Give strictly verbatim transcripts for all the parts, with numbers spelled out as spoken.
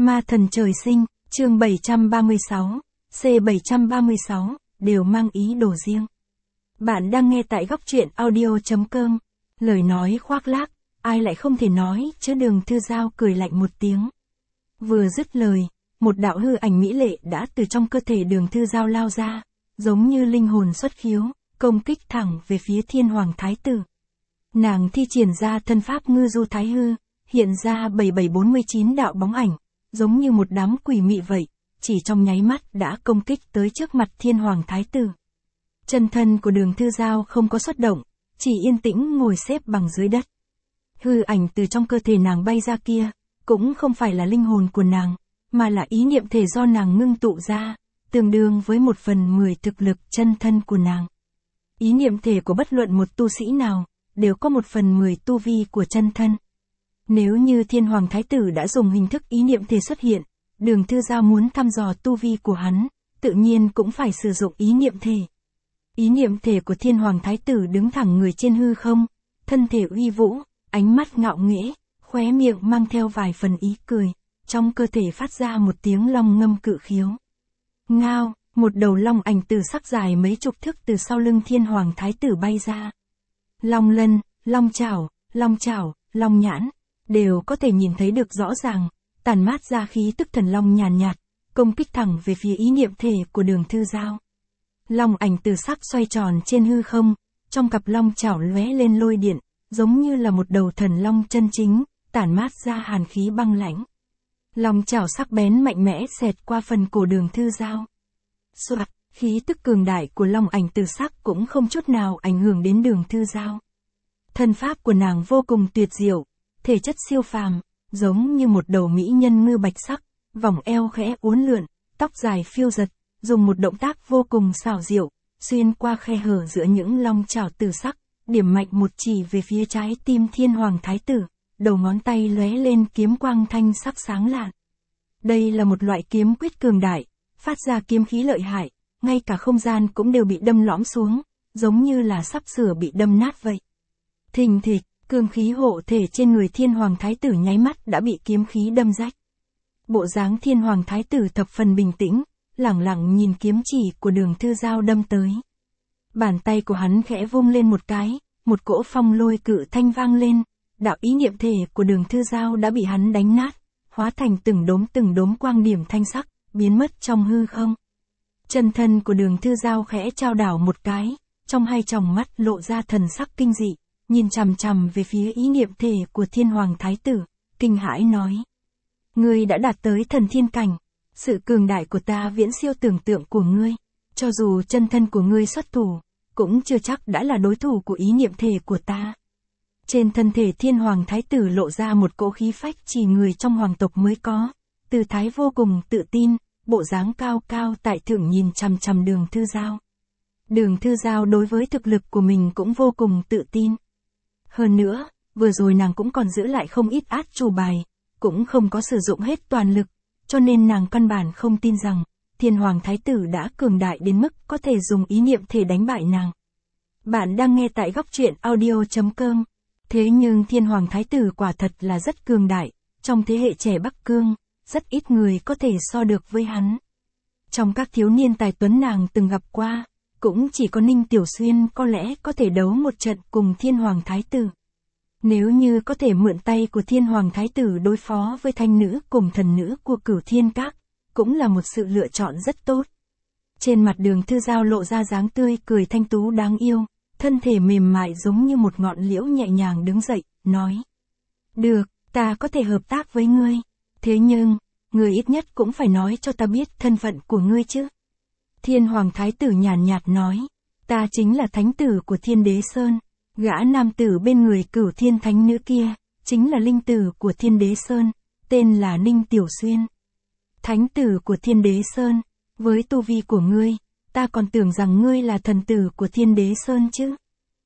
Ma thần trời sinh, chương bảy trăm ba mươi sáu, C bảy trăm ba mươi sáu, đều mang ý đồ riêng. Bạn đang nghe tại góc truyện audio chấm com, lời nói khoác lác, ai lại không thể nói, chứ Đường Thư Giao cười lạnh một tiếng. Vừa dứt lời, một đạo hư ảnh mỹ lệ đã từ trong cơ thể Đường Thư Giao lao ra, giống như linh hồn xuất khiếu, công kích thẳng về phía Thiên Hoàng Thái Tử. Nàng thi triển ra thân pháp ngư du thái hư, hiện ra bảy bảy bốn mươi chín đạo bóng ảnh, giống như một đám quỷ mị vậy, chỉ trong nháy mắt đã công kích tới trước mặt Thiên Hoàng Thái Tử. Chân thân của Đường Thư Giao không có xuất động, chỉ yên tĩnh ngồi xếp bằng dưới đất. Hư ảnh từ trong cơ thể nàng bay ra kia, cũng không phải là linh hồn của nàng, mà là ý niệm thể do nàng ngưng tụ ra, tương đương với một phần mười thực lực chân thân của nàng. Ý niệm thể của bất luận một tu sĩ nào, đều có một phần mười tu vi của chân thân. Nếu như Thiên Hoàng Thái Tử đã dùng hình thức ý niệm thể xuất hiện, Đường Thư Giao muốn thăm dò tu vi của hắn, tự nhiên cũng phải sử dụng ý niệm thể. Ý niệm thể của Thiên Hoàng Thái Tử đứng thẳng người trên hư không, thân thể uy vũ, ánh mắt ngạo nghễ, khóe miệng mang theo vài phần ý cười, trong cơ thể phát ra một tiếng long ngâm cự khiếu. Ngao, một đầu long ảnh tử sắc dài mấy chục thước từ sau lưng Thiên Hoàng Thái Tử bay ra. Long lân, long chảo, long chảo, long nhãn, đều có thể nhìn thấy được rõ ràng, tản mát ra khí tức thần long nhàn nhạt, công kích thẳng về phía ý niệm thể của Đường Thư Giao. Long ảnh tử sắc xoay tròn trên hư không, trong cặp long chảo lóe lên lôi điện, giống như là một đầu thần long chân chính, tản mát ra hàn khí băng lãnh. Long chảo sắc bén mạnh mẽ xẹt qua phần cổ Đường Thư Giao. Soạt, khí tức cường đại của long ảnh tử sắc cũng không chút nào ảnh hưởng đến Đường Thư Giao. Thân pháp của nàng vô cùng tuyệt diệu, thể chất siêu phàm, giống như một đầu mỹ nhân ngư bạch sắc, vòng eo khẽ uốn lượn, tóc dài phiêu giật, dùng một động tác vô cùng xảo diệu, xuyên qua khe hở giữa những long chảo tử sắc, điểm mạnh một chỉ về phía trái tim Thiên Hoàng Thái Tử, đầu ngón tay lóe lên kiếm quang thanh sắc sáng lạn. Đây là một loại kiếm quyết cường đại, phát ra kiếm khí lợi hại, ngay cả không gian cũng đều bị đâm lõm xuống, giống như là sắp sửa bị đâm nát vậy. Thình thịch, cương khí hộ thể trên người Thiên Hoàng Thái Tử nháy mắt đã bị kiếm khí đâm rách. Bộ dáng Thiên Hoàng Thái Tử thập phần bình tĩnh, lẳng lặng nhìn kiếm chỉ của Đường Thư Giao đâm tới. Bàn tay của hắn khẽ vung lên một cái, một cỗ phong lôi cự thanh vang lên, đạo ý niệm thể của Đường Thư Giao đã bị hắn đánh nát, hóa thành từng đốm từng đốm quang điểm thanh sắc, biến mất trong hư không. Chân thân của Đường Thư Giao khẽ trao đảo một cái, trong hai tròng mắt lộ ra thần sắc kinh dị, nhìn chằm chằm về phía ý niệm thể của Thiên Hoàng Thái Tử, kinh hãi nói: Ngươi đã đạt tới thần thiên cảnh, sự cường đại của ta viễn siêu tưởng tượng của ngươi, cho dù chân thân của ngươi xuất thủ, cũng chưa chắc đã là đối thủ của ý niệm thể của ta. Trên thân thể Thiên Hoàng Thái Tử lộ ra một cỗ khí phách chỉ người trong hoàng tộc mới có, tư thái vô cùng tự tin, bộ dáng cao cao tại thượng nhìn chằm chằm Đường Thư Giao. Đường Thư Giao đối với thực lực của mình cũng vô cùng tự tin. Hơn nữa, vừa rồi nàng cũng còn giữ lại không ít át chủ bài, cũng không có sử dụng hết toàn lực, cho nên nàng căn bản không tin rằng Thiên Hoàng Thái Tử đã cường đại đến mức có thể dùng ý niệm thể đánh bại nàng. Bạn đang nghe tại góc truyện audio chấm com. Thế nhưng Thiên Hoàng Thái Tử quả thật là rất cường đại, trong thế hệ trẻ Bắc Cương, rất ít người có thể so được với hắn. Trong các thiếu niên tài tuấn nàng từng gặp qua, cũng chỉ có Ninh Tiểu Xuyên có lẽ có thể đấu một trận cùng Thiên Hoàng Thái Tử. Nếu như có thể mượn tay của Thiên Hoàng Thái Tử đối phó với thanh nữ cùng thần nữ của Cửu Thiên Các, cũng là một sự lựa chọn rất tốt. Trên mặt Đường Thư Giao lộ ra dáng tươi cười thanh tú đáng yêu, thân thể mềm mại giống như một ngọn liễu nhẹ nhàng đứng dậy, nói: Được, ta có thể hợp tác với ngươi. Thế nhưng, ngươi ít nhất cũng phải nói cho ta biết thân phận của ngươi chứ. Thiên Hoàng Thái Tử nhàn nhạt nói: Ta chính là thánh tử của Thiên Đế Sơn. Gã nam tử bên người Cửu Thiên Thánh nữ kia, chính là linh tử của Thiên Đế Sơn, tên là Ninh Tiểu Xuyên. Thánh tử của Thiên Đế Sơn, với tu vi của ngươi, ta còn tưởng rằng ngươi là thần tử của Thiên Đế Sơn chứ.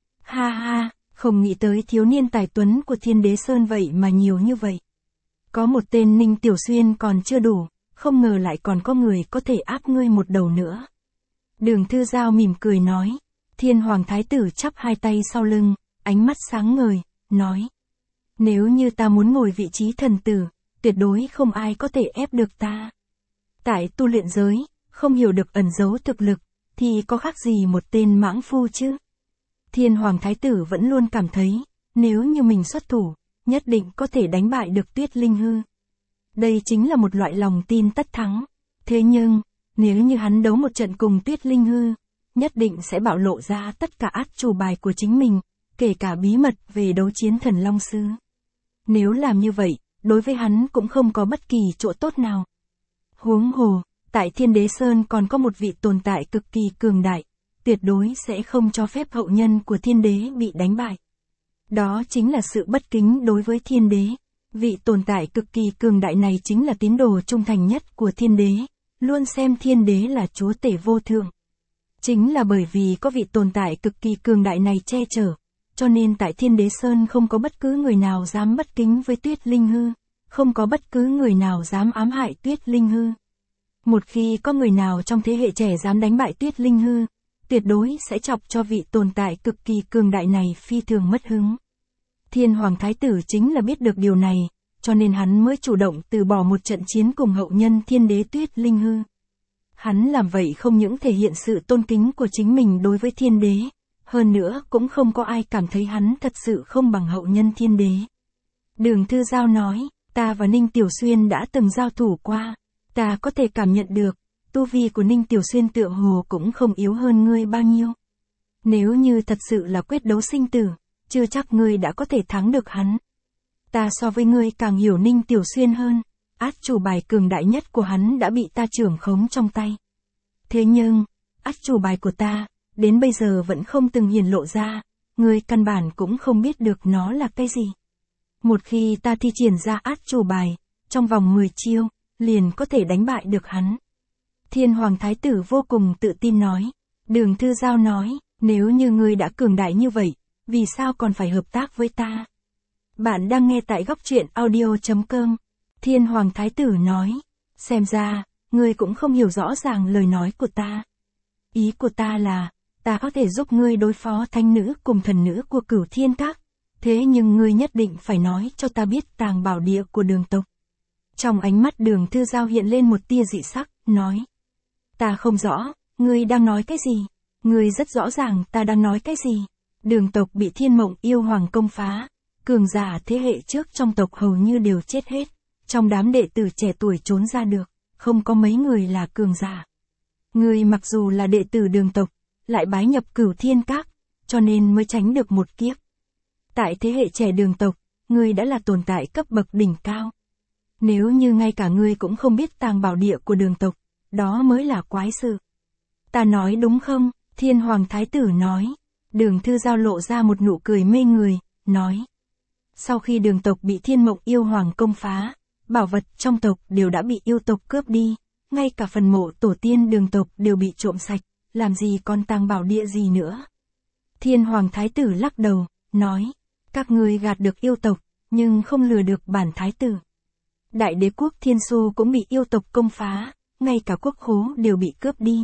Ha ha, không nghĩ tới thiếu niên tài tuấn của Thiên Đế Sơn vậy mà nhiều như vậy. Có một tên Ninh Tiểu Xuyên còn chưa đủ, không ngờ lại còn có người có thể áp ngươi một đầu nữa. Đường Thư Giao mỉm cười nói. Thiên Hoàng Thái Tử chắp hai tay sau lưng, ánh mắt sáng ngời, nói: Nếu như ta muốn ngồi vị trí thần tử, tuyệt tuyệt đối không ai có thể ép được ta. Tại tu luyện giới, không hiểu được ẩn giấu thực lực, thì có khác gì một tên mãng phu chứ? Thiên Hoàng Thái Tử vẫn luôn cảm thấy, nếu như mình xuất thủ, nhất định có thể đánh bại được Tuyết Linh Hư. Đây chính là một loại lòng tin tất thắng. Thế nhưng, nếu như hắn đấu một trận cùng Tuyết Linh Hư, nhất định sẽ bạo lộ ra tất cả át chủ bài của chính mình, kể cả bí mật về đấu chiến Thần Long Sư. Nếu làm như vậy, đối với hắn cũng không có bất kỳ chỗ tốt nào. Huống hồ, tại Thiên Đế Sơn còn có một vị tồn tại cực kỳ cường đại, tuyệt đối sẽ không cho phép hậu nhân của Thiên Đế bị đánh bại. Đó chính là sự bất kính đối với Thiên Đế. Vị tồn tại cực kỳ cường đại này chính là tín đồ trung thành nhất của Thiên Đế, luôn xem Thiên Đế là chúa tể vô thượng. Chính là bởi vì có vị tồn tại cực kỳ cường đại này che chở, cho nên tại Thiên Đế Sơn không có bất cứ người nào dám bất kính với Tuyết Linh Hư, không có bất cứ người nào dám ám hại Tuyết Linh Hư. Một khi có người nào trong thế hệ trẻ dám đánh bại Tuyết Linh Hư, tuyệt đối sẽ chọc cho vị tồn tại cực kỳ cường đại này phi thường mất hứng. Thiên Hoàng Thái Tử chính là biết được điều này, cho nên hắn mới chủ động từ bỏ một trận chiến cùng hậu nhân Thiên Đế Tuyết Linh Hư. Hắn làm vậy không những thể hiện sự tôn kính của chính mình đối với Thiên Đế, hơn nữa cũng không có ai cảm thấy hắn thật sự không bằng hậu nhân Thiên Đế. Đường Thư Giao nói, ta và Ninh Tiểu Xuyên đã từng giao thủ qua, ta có thể cảm nhận được, tu vi của Ninh Tiểu Xuyên tựa hồ cũng không yếu hơn ngươi bao nhiêu. Nếu như thật sự là quyết đấu sinh tử, chưa chắc ngươi đã có thể thắng được hắn. Ta so với ngươi càng hiểu Ninh Tiểu Xuyên hơn, át chủ bài cường đại nhất của hắn đã bị ta trưởng khống trong tay. Thế nhưng, át chủ bài của ta, đến bây giờ vẫn không từng hiển lộ ra, ngươi căn bản cũng không biết được nó là cái gì. Một khi ta thi triển ra át chủ bài, trong vòng mười chiêu, liền có thể đánh bại được hắn. Thiên Hoàng Thái Tử vô cùng tự tin nói. Đường Thư Giao nói, nếu như ngươi đã cường đại như vậy, vì sao còn phải hợp tác với ta? Bạn đang nghe tại góc truyện audio chấm com. Thiên Hoàng Thái Tử nói, xem ra, ngươi cũng không hiểu rõ ràng lời nói của ta. Ý của ta là, ta có thể giúp ngươi đối phó thánh nữ cùng thần nữ của Cửu Thiên Các, thế nhưng ngươi nhất định phải nói cho ta biết tàng bảo địa của Đường tộc. Trong ánh mắt Đường Thư Giao hiện lên một tia dị sắc, nói. Ta không rõ, ngươi đang nói cái gì? Ngươi rất rõ ràng ta đang nói cái gì? Đường tộc bị Thiên Mộng Yêu Hoàng công phá, cường giả thế hệ trước trong tộc hầu như đều chết hết, trong đám đệ tử trẻ tuổi trốn ra được, không có mấy người là cường giả. Ngươi mặc dù là đệ tử Đường tộc, lại bái nhập Cửu Thiên Các, cho nên mới tránh được một kiếp. Tại thế hệ trẻ Đường tộc, ngươi đã là tồn tại cấp bậc đỉnh cao. Nếu như ngay cả ngươi cũng không biết tàng bảo địa của Đường tộc, đó mới là quái sự. Ta nói đúng không? Thiên Hoàng Thái Tử nói. Đường Thư Giao lộ ra một nụ cười mê người, nói. Sau khi Đường tộc bị Thiên Mộng Yêu Hoàng công phá, bảo vật trong tộc đều đã bị yêu tộc cướp đi, ngay cả phần mộ tổ tiên Đường tộc đều bị trộm sạch, làm gì còn tàng bảo địa gì nữa. Thiên Hoàng Thái Tử lắc đầu, nói. Các ngươi gạt được yêu tộc, nhưng không lừa được bản Thái Tử. Đại đế quốc Thiên Su cũng bị yêu tộc công phá, ngay cả quốc khố đều bị cướp đi.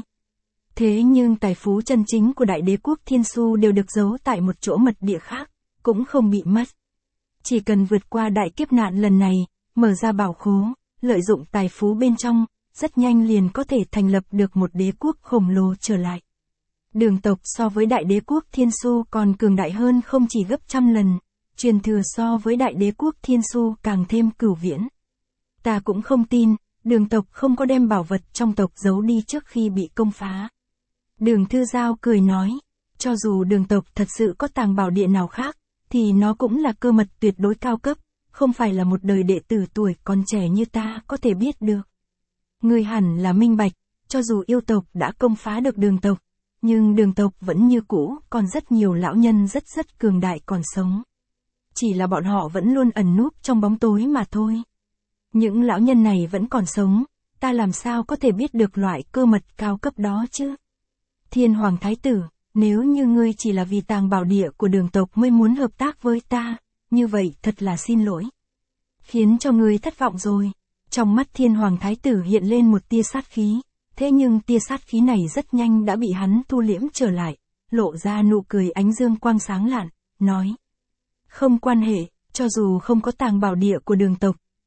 Thế nhưng tài phú chân chính của đại đế quốc Thiên Su đều được giấu tại một chỗ mật địa khác, cũng không bị mất. Chỉ cần vượt qua đại kiếp nạn lần này, mở ra bảo khố, lợi dụng tài phú bên trong, rất nhanh liền có thể thành lập được một đế quốc khổng lồ trở lại. Đường tộc so với đại đế quốc Thiên Su còn cường đại hơn không chỉ gấp trăm lần, truyền thừa so với đại đế quốc Thiên Su càng thêm cửu viễn. Ta cũng không tin, Đường tộc không có đem bảo vật trong tộc giấu đi trước khi bị công phá. Đường Thư Giao cười nói, cho dù Đường tộc thật sự có tàng bảo địa nào khác, thì nó cũng là cơ mật tuyệt đối cao cấp, không phải là một đời đệ tử tuổi còn trẻ như ta có thể biết được. Ngươi hẳn là minh bạch, cho dù yêu tộc đã công phá được Đường tộc, nhưng Đường tộc vẫn như cũ, còn rất nhiều lão nhân rất rất cường đại còn sống. Chỉ là bọn họ vẫn luôn ẩn núp trong bóng tối mà thôi. Những lão nhân này vẫn còn sống, ta làm sao có thể biết được loại cơ mật cao cấp đó chứ? Thiên Hoàng Thái Tử, nếu như ngươi chỉ là vì tàng bảo địa của Đường tộc mới muốn hợp tác với ta, như vậy thật là xin lỗi. Khiến cho ngươi thất vọng rồi. Trong mắt Thiên Hoàng Thái Tử hiện lên một tia sát khí, thế nhưng tia sát khí này rất nhanh đã bị hắn thu liễm trở lại, lộ ra nụ cười ánh dương quang sáng lạn, nói. Không quan hệ, cho dù không có tàng bảo địa của Đường tộc,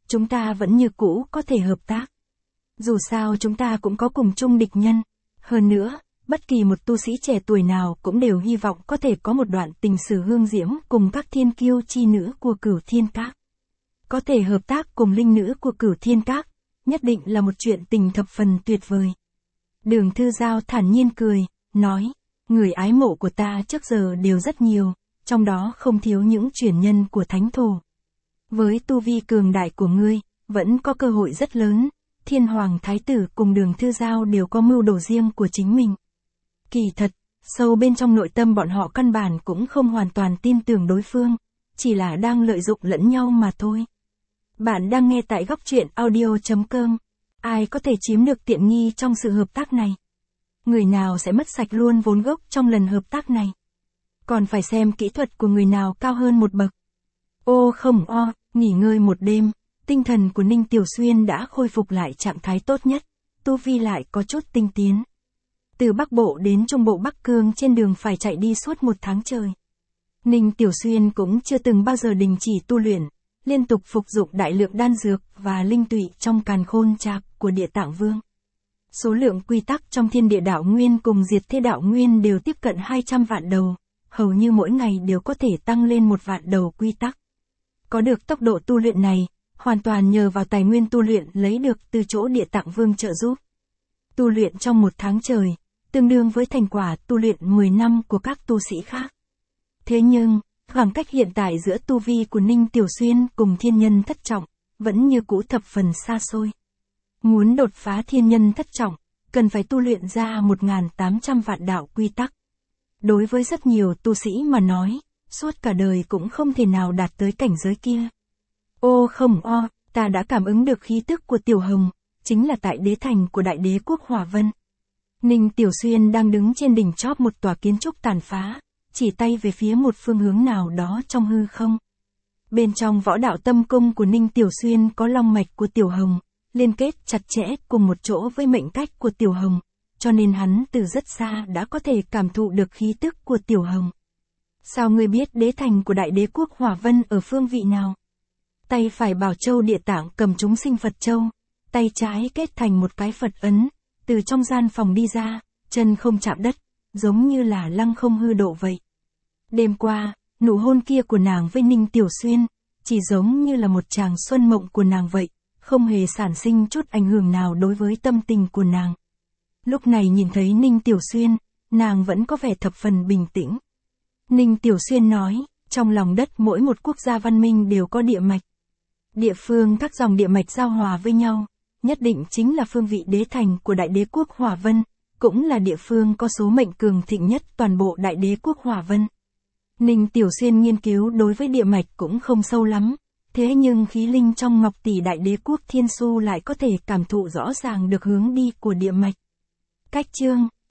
chúng ta vẫn như cũ có thể hợp tác. Dù sao chúng ta cũng có cùng chung địch nhân. Hơn nữa, bất kỳ một tu sĩ trẻ tuổi nào cũng đều hy vọng có thể có một đoạn tình sử hương diễm cùng các thiên kiêu chi nữ của Cửu Thiên Các. Có thể hợp tác cùng linh nữ của Cửu Thiên Các, nhất định là một chuyện tình thập phần tuyệt vời. Đường Thư Giao thản nhiên cười, nói, người ái mộ của ta trước giờ đều rất nhiều, trong đó không thiếu những truyền nhân của thánh thổ. Với tu vi cường đại của ngươi, vẫn có cơ hội rất lớn, Thiên Hoàng Thái tử cùng Đường Thư Giao đều có mưu đồ riêng của chính mình. Kỳ thật, sâu bên trong nội tâm bọn họ căn bản cũng không hoàn toàn tin tưởng đối phương, chỉ là đang lợi dụng lẫn nhau mà thôi. Bạn đang nghe tại góc truyện audio chấm com. Ai có thể chiếm được tiện nghi trong sự hợp tác này? Người nào sẽ mất sạch luôn vốn gốc trong lần hợp tác này? Còn phải xem kỹ thuật của người nào cao hơn một bậc. Ô không o, nghỉ ngơi một đêm, tinh thần của Ninh Tiểu Xuyên đã khôi phục lại trạng thái tốt nhất, tu vi lại có chút tinh tiến. Từ Bắc Bộ đến Trung Bộ Bắc Cương trên đường phải chạy đi suốt một tháng trời. Ninh Tiểu Xuyên cũng chưa từng bao giờ đình chỉ tu luyện, liên tục phục dụng đại lượng đan dược và linh tụy trong càn khôn trạc của Địa Tạng Vương. Số lượng quy tắc trong Thiên Địa Đạo Nguyên cùng Diệt Thế Đạo Nguyên đều tiếp cận hai trăm vạn đầu, hầu như mỗi ngày đều có thể tăng lên một vạn đầu quy tắc. Có được tốc độ tu luyện này, hoàn toàn nhờ vào tài nguyên tu luyện lấy được từ chỗ Địa Tạng Vương trợ giúp. Tu luyện trong một tháng trời, tương đương với thành quả tu luyện mười năm của các tu sĩ khác. Thế nhưng, khoảng cách hiện tại giữa tu vi của Ninh Tiểu Xuyên cùng thiên nhân thất trọng, vẫn như cũ thập phần xa xôi. Muốn đột phá thiên nhân thất trọng, cần phải tu luyện ra một nghìn tám trăm vạn đạo quy tắc. Đối với rất nhiều tu sĩ mà nói, suốt cả đời cũng không thể nào đạt tới cảnh giới kia. Ô không o, ta đã cảm ứng được khí tức của Tiểu Hồng, chính là tại đế thành của Đại Đế quốc Hỏa Vân. Ninh Tiểu Xuyên đang đứng trên đỉnh chóp một tòa kiến trúc tàn phá, chỉ tay về phía một phương hướng nào đó trong hư không. Bên trong võ đạo tâm cung của Ninh Tiểu Xuyên có long mạch của Tiểu Hồng, liên kết chặt chẽ cùng một chỗ với mệnh cách của Tiểu Hồng, cho nên hắn từ rất xa đã có thể cảm thụ được khí tức của Tiểu Hồng. Sao ngươi biết đế thành của Đại Đế quốc Hỏa Vân ở phương vị nào? Tay phải Bảo Châu Địa Tạng cầm chúng sinh Phật Châu, tay trái kết thành một cái Phật ấn, từ trong gian phòng đi ra, chân không chạm đất, giống như là lăng không hư độ vậy. Đêm qua, nụ hôn kia của nàng với Ninh Tiểu Xuyên, chỉ giống như là một tràng xuân mộng của nàng vậy, không hề sản sinh chút ảnh hưởng nào đối với tâm tình của nàng. Lúc này nhìn thấy Ninh Tiểu Xuyên, nàng vẫn có vẻ thập phần bình tĩnh. Ninh Tiểu Xuyên nói, trong lòng đất mỗi một quốc gia văn minh đều có địa mạch. Địa phương các dòng địa mạch giao hòa với nhau, nhất định chính là phương vị đế thành của Đại Đế quốc Hỏa Vân, cũng là địa phương có số mệnh cường thịnh nhất toàn bộ Đại Đế quốc Hỏa Vân. Ninh Tiểu Xuyên nghiên cứu đối với địa mạch cũng không sâu lắm, thế nhưng khí linh trong Ngọc Tỷ Đại Đế quốc Thiên Su lại có thể cảm thụ rõ ràng được hướng đi của địa mạch. Cách chương